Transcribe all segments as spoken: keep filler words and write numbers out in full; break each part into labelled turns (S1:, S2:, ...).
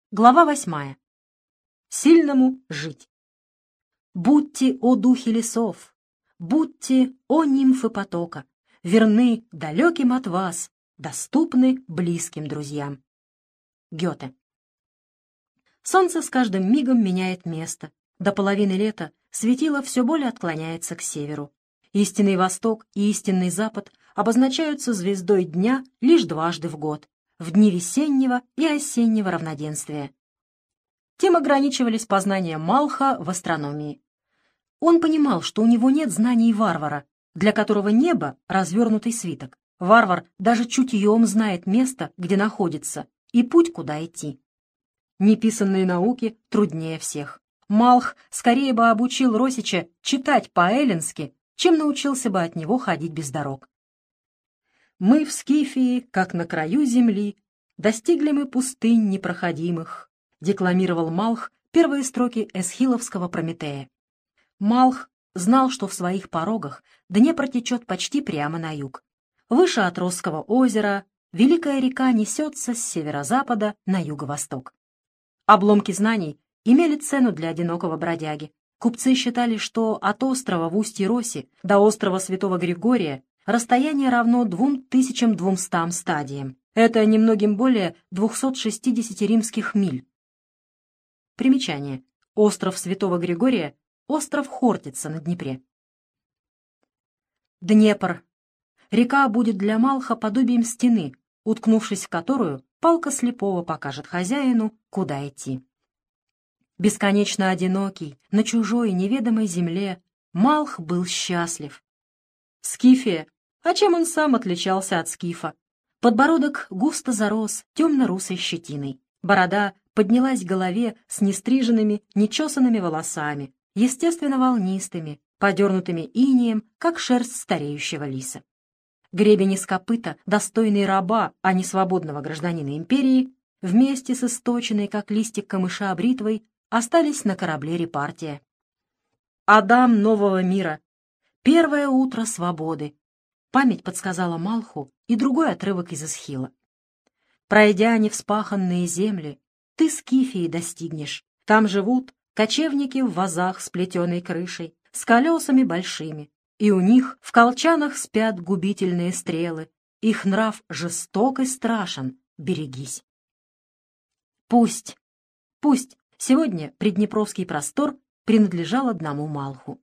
S1: Глава восьмая. Сильному жить. Будьте, о духи лесов, будьте, о нимфы потока, верны далеким от вас, доступны близким друзьям. Гёте. Солнце с каждым мигом меняет место. До половины лета светило все более отклоняется к северу. Истинный восток и истинный запад обозначаются звездой дня лишь дважды в год, в дни весеннего и осеннего равноденствия. Тем ограничивались познания Малха в астрономии. Он понимал, что у него нет знаний варвара, для которого небо — развернутый свиток. Варвар даже чутьем знает место, где находится, и путь, куда идти. Неписанные науки труднее всех. Малх скорее бы обучил Росича читать по-эллински, чем научился бы от него ходить без дорог. «Мы в Скифии, как на краю земли, достигли мы пустынь непроходимых», декламировал Малх первые строки эсхиловского Прометея. Малх знал, что в своих порогах Днепр течет почти прямо на юг. Выше от Росского озера великая река несется с северо-запада на юго-восток. Обломки знаний имели цену для одинокого бродяги. Купцы считали, что от острова в устье Роси до острова Святого Григория расстояние равно двум тысячам двумстам стадиям. Это немногим более двухсот шестидесяти римских миль. Примечание. Остров Святого Григория — остров Хортица на Днепре. Днепр. Река будет для Малха подобием стены, уткнувшись в которую палка слепого покажет хозяину, куда идти. Бесконечно одинокий, на чужой неведомой земле, Малх был счастлив. Скифия. А чем он сам отличался от скифа? Подбородок густо зарос темно-русой щетиной. Борода поднялась к голове с нестриженными, нечесанными волосами, естественно волнистыми, подернутыми инеем, как шерсть стареющего лиса. Гребень из копыта, достойный раба, а не свободного гражданина империи, вместе с источенной, как листик камыша, бритвой, остались на корабле Репартия. Адам нового мира. Первое утро свободы. Память подсказала Малху и другой отрывок из Эсхила. Пройдя невспаханные земли, ты Скифии достигнешь. Там живут кочевники в вазах с плетеной крышей, с колесами большими, и у них в колчанах спят губительные стрелы. Их нрав жесток и страшен, берегись. Пусть, пусть сегодня приднепровский простор принадлежал одному Малху.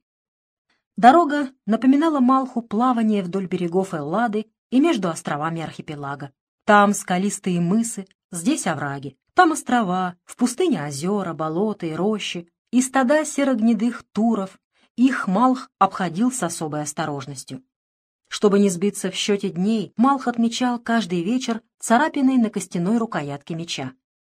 S1: Дорога напоминала Малху плавание вдоль берегов Эллады и между островами архипелага. Там скалистые мысы, здесь овраги, там острова, в пустыне озера, болота и рощи, и стада серогнедых туров. Их Малх обходил с особой осторожностью. Чтобы не сбиться в счете дней, Малх отмечал каждый вечер царапиной на костяной рукоятке меча.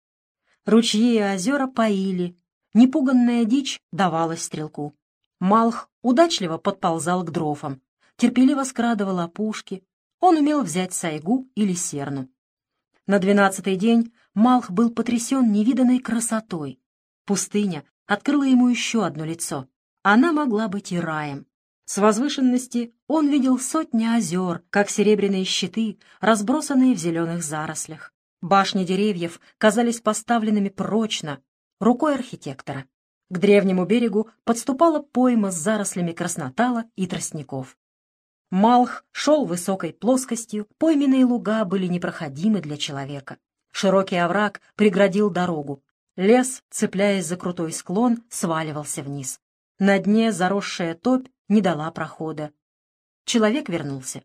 S1: Ручьи и озера поили, непуганная дичь давалась стрелку. Малх удачливо подползал к дрофам, терпеливо скрадывал опушки. Он умел взять сайгу или серну. На двенадцатый день Малх был потрясен невиданной красотой. Пустыня открыла ему еще одно лицо. Она могла быть и раем. С возвышенности он видел сотни озер, как серебряные щиты, разбросанные в зеленых зарослях. Башни деревьев казались поставленными прочно, рукой архитектора. К древнему берегу подступала пойма с зарослями краснотала и тростников. Малх шел высокой плоскостью, пойменные луга были непроходимы для человека. Широкий овраг преградил дорогу. Лес, цепляясь за крутой склон, сваливался вниз. На дне заросшая топь не дала прохода. Человек вернулся.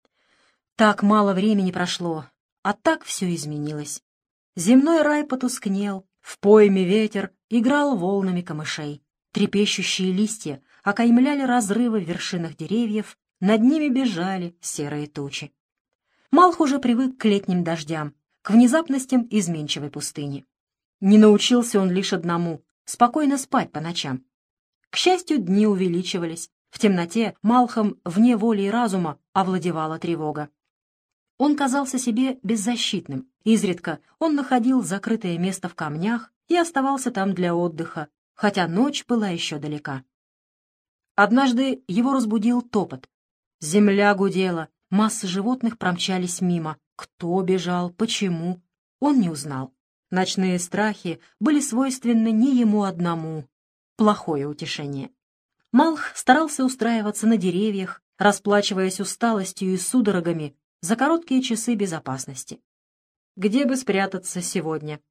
S1: Так мало времени прошло, а так все изменилось. Земной рай потускнел, в пойме ветер играл волнами камышей. Трепещущие листья окаймляли разрывы в вершинах деревьев, над ними бежали серые тучи. Малх уже привык к летним дождям, к внезапностям изменчивой пустыни. Не научился он лишь одному — спокойно спать по ночам. К счастью, дни увеличивались. В темноте Малхом вне воли и разума овладевала тревога. Он казался себе беззащитным. Изредка он находил закрытое место в камнях и оставался там для отдыха, хотя ночь была еще далека. Однажды его разбудил топот. Земля гудела, массы животных промчались мимо. Кто бежал, почему, он не узнал. Ночные страхи были свойственны не ему одному. Плохое утешение. Малх старался устраиваться на деревьях, расплачиваясь усталостью и судорогами за короткие часы безопасности. Где бы спрятаться сегодня?